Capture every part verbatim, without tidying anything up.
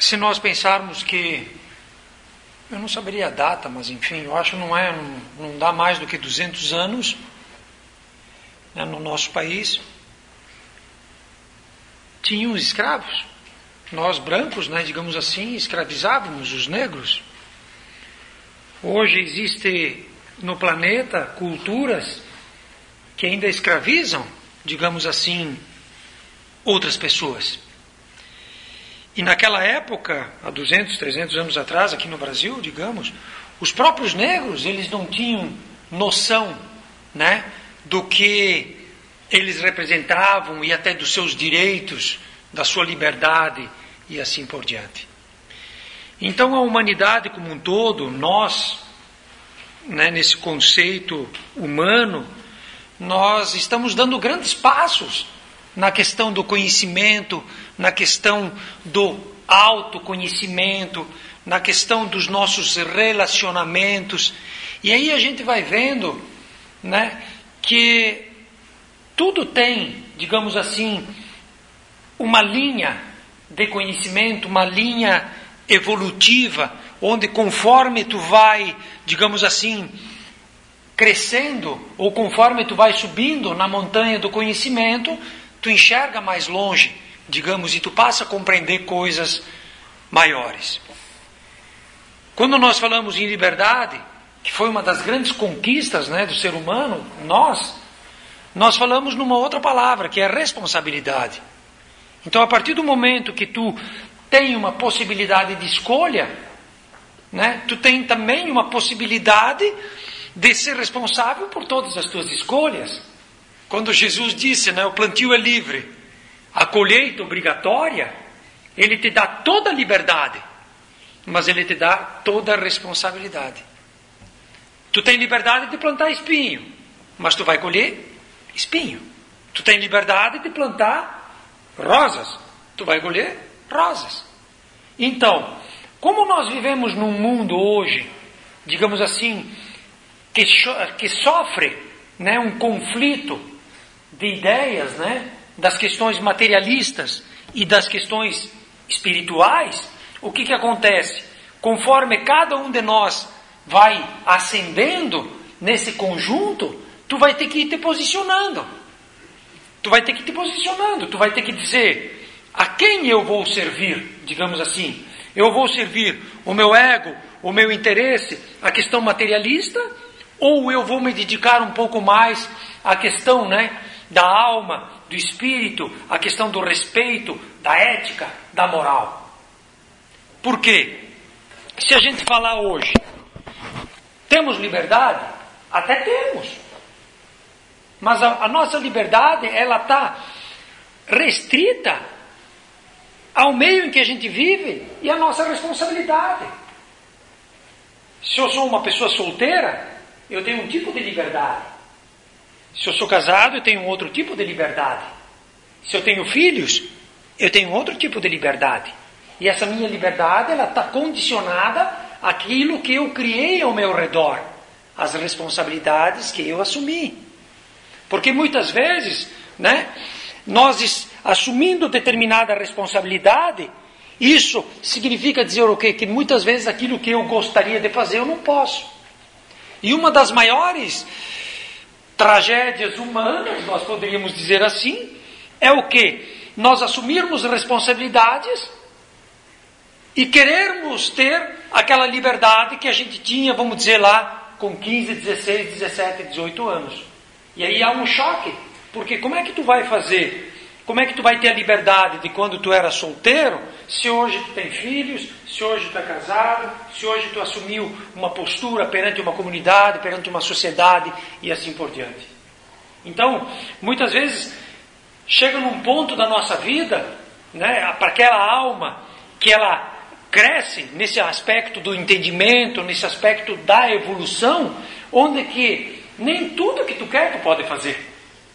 se nós pensarmos que, eu não saberia a data, mas enfim, eu acho que não, é, não, não dá mais do que duzentos anos, né, no nosso país, tinham escravos. Nós brancos, né, digamos assim, escravizávamos os negros. Hoje existe no planeta culturas que ainda escravizam, digamos assim, outras pessoas. E naquela época, há duzentos, trezentos anos atrás, aqui no Brasil, digamos, os próprios negros, eles não tinham noção, né, do que eles representavam e até dos seus direitos, da sua liberdade e assim por diante. Então a humanidade como um todo, nós, né, nesse conceito humano, nós estamos dando grandes passos na questão do conhecimento, na questão do autoconhecimento, na questão dos nossos relacionamentos. E aí a gente vai vendo, né, que tudo tem, digamos assim, uma linha de conhecimento, uma linha evolutiva, onde conforme tu vai, digamos assim, crescendo, ou conforme tu vai subindo na montanha do conhecimento, tu enxerga mais longe, digamos, e tu passa a compreender coisas maiores. Quando nós falamos em liberdade, que foi uma das grandes conquistas, né, do ser humano, nós, nós falamos numa outra palavra, que é responsabilidade. Então, a partir do momento que tu tem uma possibilidade de escolha, né, tu tem também uma possibilidade de ser responsável por todas as tuas escolhas. Quando Jesus disse, né, o plantio é livre, a colheita obrigatória, ele te dá toda a liberdade, mas ele te dá toda a responsabilidade. Tu tem liberdade de plantar espinho, mas tu vai colher espinho. Tu tem liberdade de plantar rosas, tu vai colher rosas. Então, como nós vivemos num mundo hoje, digamos assim, que, que sofre, né, um conflito de ideias, né, das questões materialistas e das questões espirituais, o que que acontece? Conforme cada um de nós vai ascendendo nesse conjunto, tu vai ter que ir te posicionando. Tu vai ter que ir te posicionando, tu vai ter que dizer a quem eu vou servir, digamos assim. Eu vou servir o meu ego, o meu interesse, a questão materialista, ou eu vou me dedicar um pouco mais à questão, né, da alma, do espírito, a questão do respeito, da ética, da moral. Por quê? Se a gente falar hoje, temos liberdade? Até temos. Mas a, a nossa liberdade, ela está restrita ao meio em que a gente vive e à nossa responsabilidade. Se eu sou uma pessoa solteira, eu tenho um tipo de liberdade. Se eu sou casado, eu tenho um outro tipo de liberdade. Se eu tenho filhos, eu tenho outro tipo de liberdade. E essa minha liberdade, ela está condicionada àquilo que eu criei ao meu redor, às responsabilidades que eu assumi. Porque muitas vezes, né, nós assumindo determinada responsabilidade, isso significa dizer o quê? Que muitas vezes aquilo que eu gostaria de fazer eu não posso. E uma das maiores tragédias humanas, nós poderíamos dizer assim, é o quê? Nós assumirmos responsabilidades e querermos ter aquela liberdade que a gente tinha, vamos dizer lá, com quinze, dezesseis, dezessete, dezoito anos. E aí há um choque, porque como é que tu vai fazer? Como é que tu vai ter a liberdade de quando tu era solteiro, se hoje tu tem filhos, se hoje tu é casado, se hoje tu assumiu uma postura perante uma comunidade, perante uma sociedade e assim por diante. Então, muitas vezes, chega num ponto da nossa vida, né, para aquela alma que ela cresce nesse aspecto do entendimento, nesse aspecto da evolução, onde que nem tudo que tu quer tu pode fazer.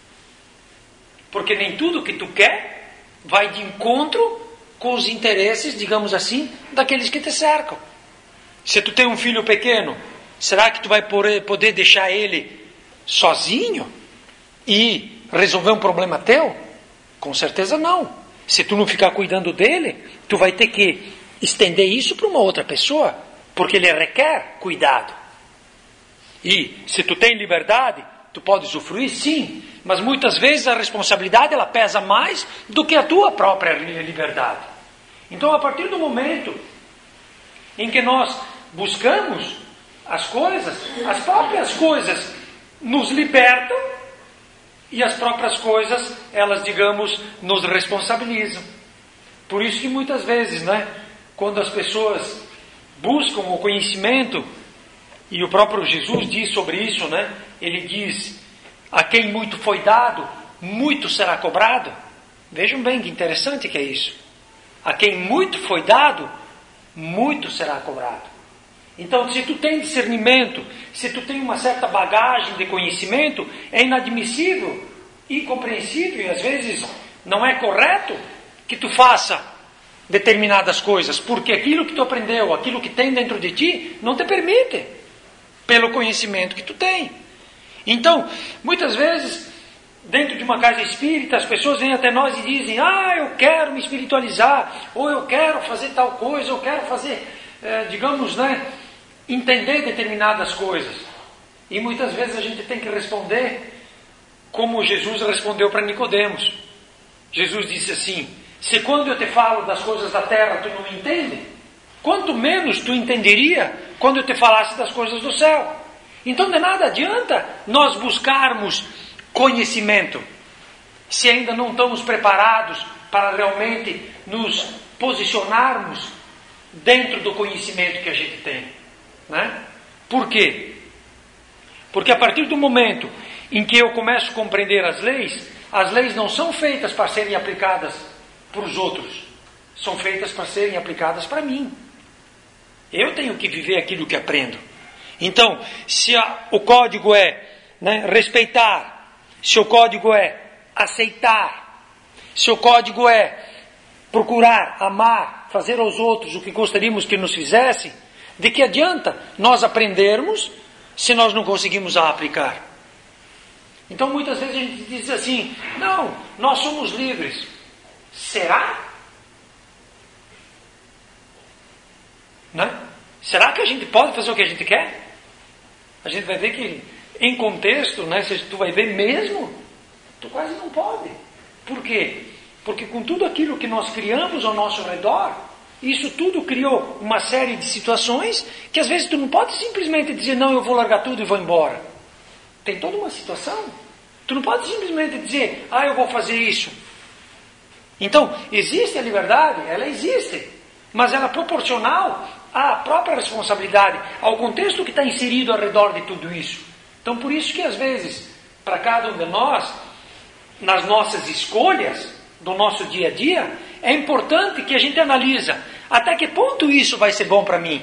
Porque nem tudo que tu quer vai de encontro com os interesses, digamos assim, daqueles que te cercam. Se tu tem um filho pequeno, será que tu vai poder deixar ele sozinho e resolver um problema teu? Com certeza não. Se tu não ficar cuidando dele, tu vai ter que estender isso para uma outra pessoa, porque ele requer cuidado. E se tu tem liberdade, tu pode usufruir, sim, mas muitas vezes a responsabilidade ela pesa mais do que a tua própria liberdade. Então, a partir do momento em que nós buscamos as coisas, as próprias coisas nos libertam e as próprias coisas, elas, digamos, nos responsabilizam. Por isso que muitas vezes, né, quando as pessoas buscam o conhecimento, e o próprio Jesus diz sobre isso, né, ele diz, a quem muito foi dado, muito será cobrado. Vejam bem que interessante que é isso. A quem muito foi dado, muito será cobrado. Então, se tu tem discernimento, se tu tem uma certa bagagem de conhecimento, é inadmissível, incompreensível e às vezes não é correto que tu faça determinadas coisas, porque aquilo que tu aprendeu, aquilo que tem dentro de ti, não te permite, pelo conhecimento que tu tem. Então, muitas vezes, dentro de uma casa espírita, as pessoas vêm até nós e dizem, ah, eu quero me espiritualizar, ou eu quero fazer tal coisa, eu quero fazer, eh, digamos, né, entender determinadas coisas. E muitas vezes a gente tem que responder como Jesus respondeu para Nicodemos. Jesus disse assim, se quando eu te falo das coisas da terra tu não me entende, quanto menos tu entenderia quando eu te falasse das coisas do céu. Então de nada adianta nós buscarmos conhecimento se ainda não estamos preparados para realmente nos posicionarmos dentro do conhecimento que a gente tem, né? Por quê? Porque a partir do momento em que eu começo a compreender as leis, as leis não são feitas para serem aplicadas para os outros, são feitas para serem aplicadas para mim. Eu tenho que viver aquilo que aprendo. Então, se a, o código é, né, respeitar, se o código é aceitar, se o código é procurar, amar, fazer aos outros o que gostaríamos que nos fizessem, de que adianta nós aprendermos se nós não conseguimos a aplicar? Então muitas vezes a gente diz assim, não, nós somos livres. Será? Né? Será que a gente pode fazer o que a gente quer? A gente vai ver que em contexto, né, se tu vai ver mesmo, tu quase não pode. Por quê? Porque com tudo aquilo que nós criamos ao nosso redor, isso tudo criou uma série de situações que às vezes tu não pode simplesmente dizer, não, eu vou largar tudo e vou embora. Tem toda uma situação. Tu não pode simplesmente dizer, ah, eu vou fazer isso. Então, existe a liberdade? Ela existe. Mas ela é proporcional à própria responsabilidade, ao contexto que está inserido ao redor de tudo isso. Então, por isso que às vezes, para cada um de nós, nas nossas escolhas, do nosso dia a dia, é importante que a gente analisa até que ponto isso vai ser bom para mim.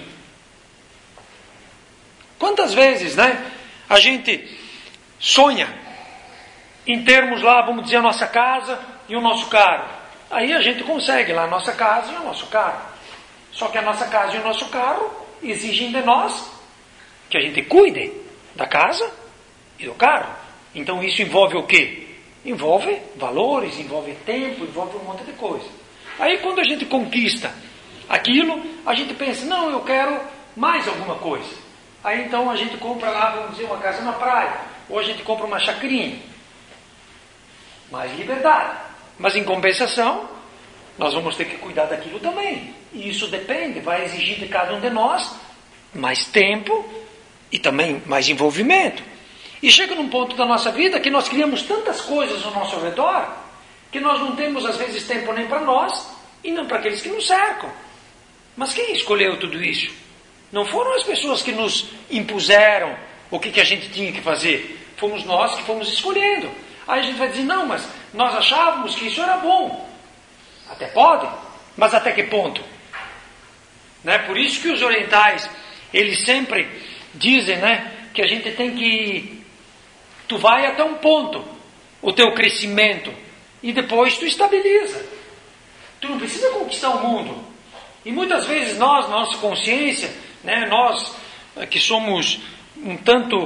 Quantas vezes, né, a gente sonha em termos lá, vamos dizer, a nossa casa e o nosso carro. Aí a gente consegue lá a nossa casa e o nosso carro. Só que a nossa casa e o nosso carro exigem de nós que a gente cuide da casa e do carro. Então isso envolve o quê? Envolve valores, envolve tempo, envolve um monte de coisa. Aí quando a gente conquista aquilo, a gente pensa, não, eu quero mais alguma coisa. Aí então a gente compra lá, vamos dizer, uma casa na praia. Ou a gente compra uma chacrinha. Mais liberdade. Mas em compensação, nós vamos ter que cuidar daquilo também. E isso depende, vai exigir de cada um de nós mais tempo e também mais envolvimento. E chega num ponto da nossa vida que nós criamos tantas coisas ao nosso redor que nós não temos às vezes tempo nem para nós e não para aqueles que nos cercam. Mas quem escolheu tudo isso? Não foram as pessoas que nos impuseram o que, que a gente tinha que fazer. Fomos nós que fomos escolhendo. Aí a gente vai dizer, não, mas nós achávamos que isso era bom. Até pode, mas até que ponto? Né? Por isso que os orientais, eles sempre dizem, né, que a gente tem que... Tu vai até um ponto, o teu crescimento, e depois tu estabiliza. Tu não precisa conquistar o mundo. E muitas vezes nós, na nossa consciência, né, nós que somos um tanto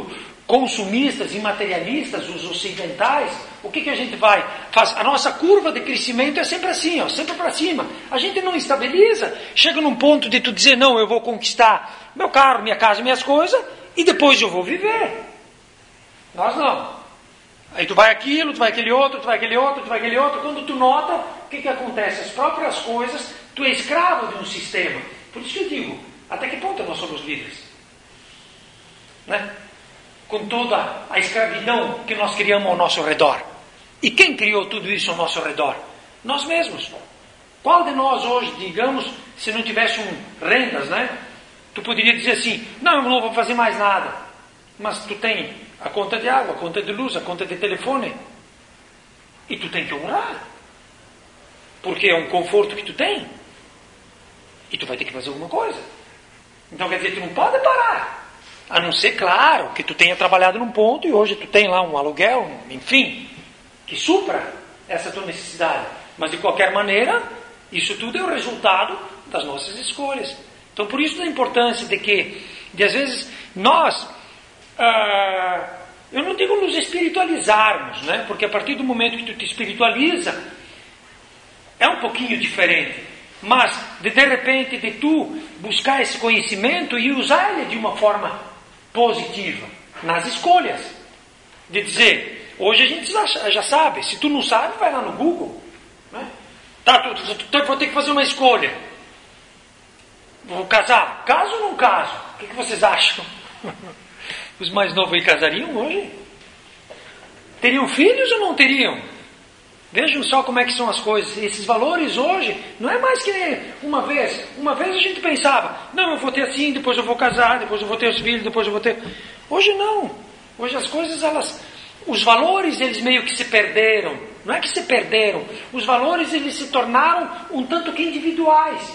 consumistas e materialistas, os ocidentais, o que, que a gente vai? Faz, a nossa curva de crescimento é sempre assim, ó, sempre para cima. A gente não estabiliza. Chega num ponto de tu dizer, não, eu vou conquistar meu carro, minha casa, minhas coisas, e depois eu vou viver. Nós não. Aí tu vai aquilo, tu vai aquele outro, tu vai aquele outro, tu vai aquele outro. Quando tu nota, o que, que acontece? As próprias coisas, tu é escravo de um sistema. Por isso que eu digo, até que ponto nós somos livres? Né? Com toda a escravidão que nós criamos ao nosso redor. E quem criou tudo isso ao nosso redor? Nós mesmos. Qual de nós hoje, digamos, se não tivesse um rendas, né? Tu poderia dizer assim, não, eu não vou fazer mais nada. Mas tu tem a conta de água, a conta de luz, a conta de telefone. E tu tem que honrar. Porque é um conforto que tu tem. E tu vai ter que fazer alguma coisa. Então quer dizer, tu não pode parar. A não ser, claro, que tu tenha trabalhado num ponto e hoje tu tem lá um aluguel, enfim, que supra essa tua necessidade. Mas de qualquer maneira, isso tudo é o resultado das nossas escolhas. Então por isso a importância de que, de às vezes, nós, ah, eu não digo nos espiritualizarmos, né? Porque a partir do momento que tu te espiritualiza, é um pouquinho diferente. Mas, de, de repente, de tu buscar esse conhecimento e usar ele de uma forma positiva, nas escolhas. De dizer, hoje a gente já, já sabe, se tu não sabe, vai lá no Google. Né? Tá, tu, tu, tu, vou ter que fazer uma escolha. Vou casar? Caso ou não caso? O que, que vocês acham? Os mais novos aí casariam hoje? Teriam filhos ou não teriam? Vejam só como é que são as coisas. Esses valores hoje, não é mais que uma vez. Uma vez a gente pensava, não, eu vou ter assim, depois eu vou casar, depois eu vou ter os filhos, depois eu vou ter... Hoje não. Hoje as coisas, elas... Os valores, eles meio que se perderam. Não é que se perderam. Os valores, eles se tornaram um tanto que individuais.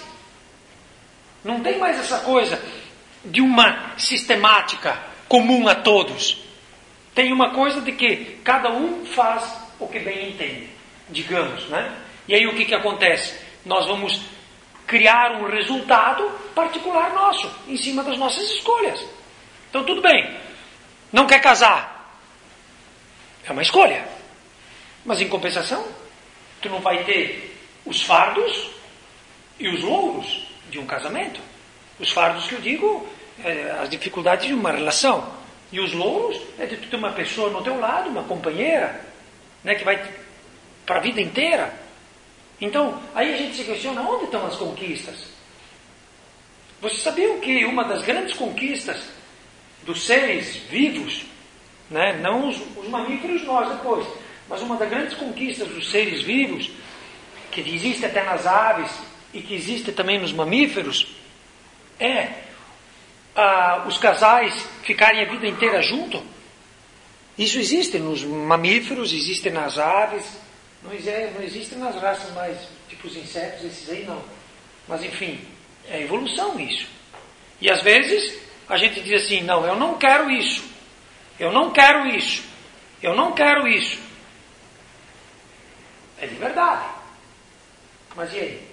Não tem mais essa coisa de uma sistemática comum a todos. Tem uma coisa de que cada um faz o que bem entende, digamos, né? E aí o que, que acontece? Nós vamos criar um resultado particular nosso, em cima das nossas escolhas. Então tudo bem, não quer casar, é uma escolha. Mas em compensação, tu não vai ter os fardos e os louros de um casamento. Os fardos que eu digo, é, as dificuldades de uma relação. E os louros é de tu ter uma pessoa no teu lado, uma companheira, né, que vai para a vida inteira. Então, aí a gente se questiona, onde estão as conquistas? Vocês sabiam que uma das grandes conquistas dos seres vivos, né, não os, os mamíferos nós depois, mas uma das grandes conquistas dos seres vivos, que existe até nas aves e que existe também nos mamíferos, é ah, os casais ficarem a vida inteira juntos. Isso existe nos mamíferos, existe nas aves, não existe, não existe nas raças mais, tipo os insetos, esses aí não. Mas enfim, é evolução isso. E às vezes a gente diz assim, não, eu não quero isso, eu não quero isso, eu não quero isso. É liberdade. Mas e aí?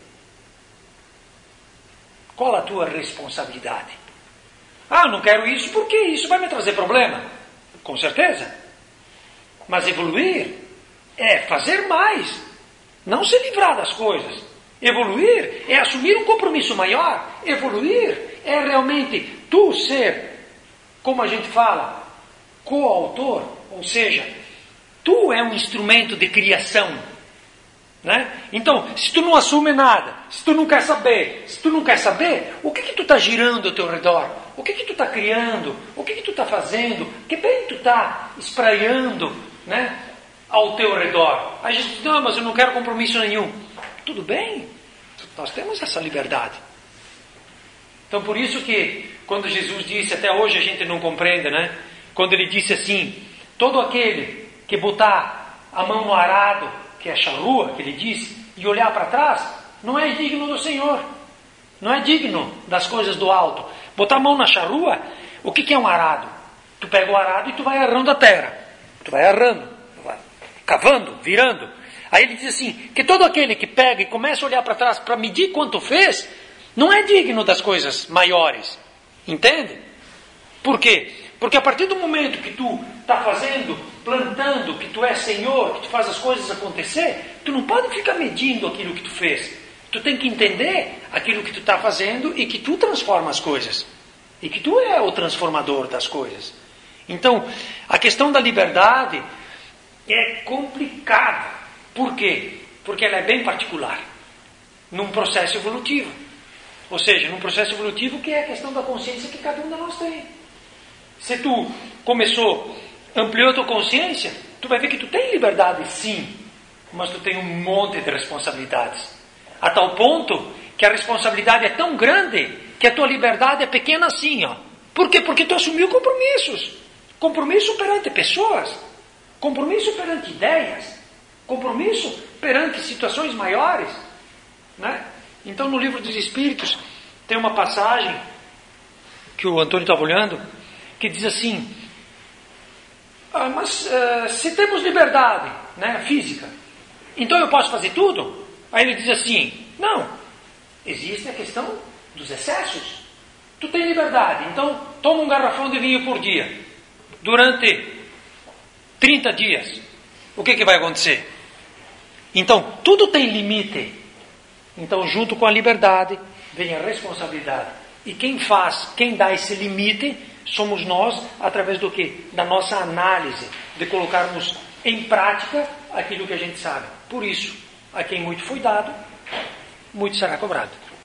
Qual a tua responsabilidade? Ah, não quero isso porque isso vai me trazer problema. Com certeza. Mas evoluir é fazer mais. Não se livrar das coisas. Evoluir é assumir um compromisso maior. Evoluir é realmente tu ser, como a gente fala, coautor. Ou seja, tu é um instrumento de criação. Né? Então, se tu não assume nada, se tu não quer saber, se tu não quer saber, o que que tu está girando ao teu redor? O que que tu está criando? O que que tu está fazendo? Que bem tu está espraiando, né, ao teu redor? Aí a gente diz, não, mas eu não quero compromisso nenhum. Tudo bem, nós temos essa liberdade. Então por isso que quando Jesus disse, até hoje a gente não compreende, né? Quando ele disse assim, todo aquele que botar a mão no arado, que é a charrua, que ele disse, e olhar para trás, não é digno do Senhor. Não é digno das coisas do alto. Botar a mão na charrua, o que, que é um arado? Tu pega o arado e tu vai arrando a terra. Tu vai arrando, tu vai cavando, virando. Aí ele diz assim, que todo aquele que pega e começa a olhar para trás para medir quanto fez, não é digno das coisas maiores. Entende? Por quê? Porque a partir do momento que tu está fazendo, plantando, que tu é Senhor, que tu faz as coisas acontecer, tu não pode ficar medindo aquilo que tu fez. Tu tem que entender aquilo que tu está fazendo e que tu transforma as coisas. E que tu é o transformador das coisas. Então, a questão da liberdade é complicada. Por quê? Porque ela é bem particular. Num processo evolutivo. Ou seja, num processo evolutivo que é a questão da consciência que cada um de nós tem. Se tu começou, ampliou a tua consciência, tu vai ver que tu tem liberdade sim, mas tu tem um monte de responsabilidades. A tal ponto que a responsabilidade é tão grande que a tua liberdade é pequena assim, ó. Por quê? Porque tu assumiu compromissos. Compromisso perante pessoas, compromisso perante ideias, compromisso perante situações maiores, né? Então no livro dos Espíritos tem uma passagem que o Antônio estava olhando, que diz assim, ah, mas uh, se temos liberdade, né, física, então eu posso fazer tudo? Aí ele diz assim, não, existe a questão dos excessos. Tu tem liberdade, então toma um garrafão de vinho por dia, durante trinta dias. O que, que vai acontecer? Então, tudo tem limite. Então, junto com a liberdade, vem a responsabilidade. E quem faz, quem dá esse limite, somos nós, através do quê? Da nossa análise, de colocarmos em prática aquilo que a gente sabe. Por isso, a quem muito foi dado, muito será cobrado.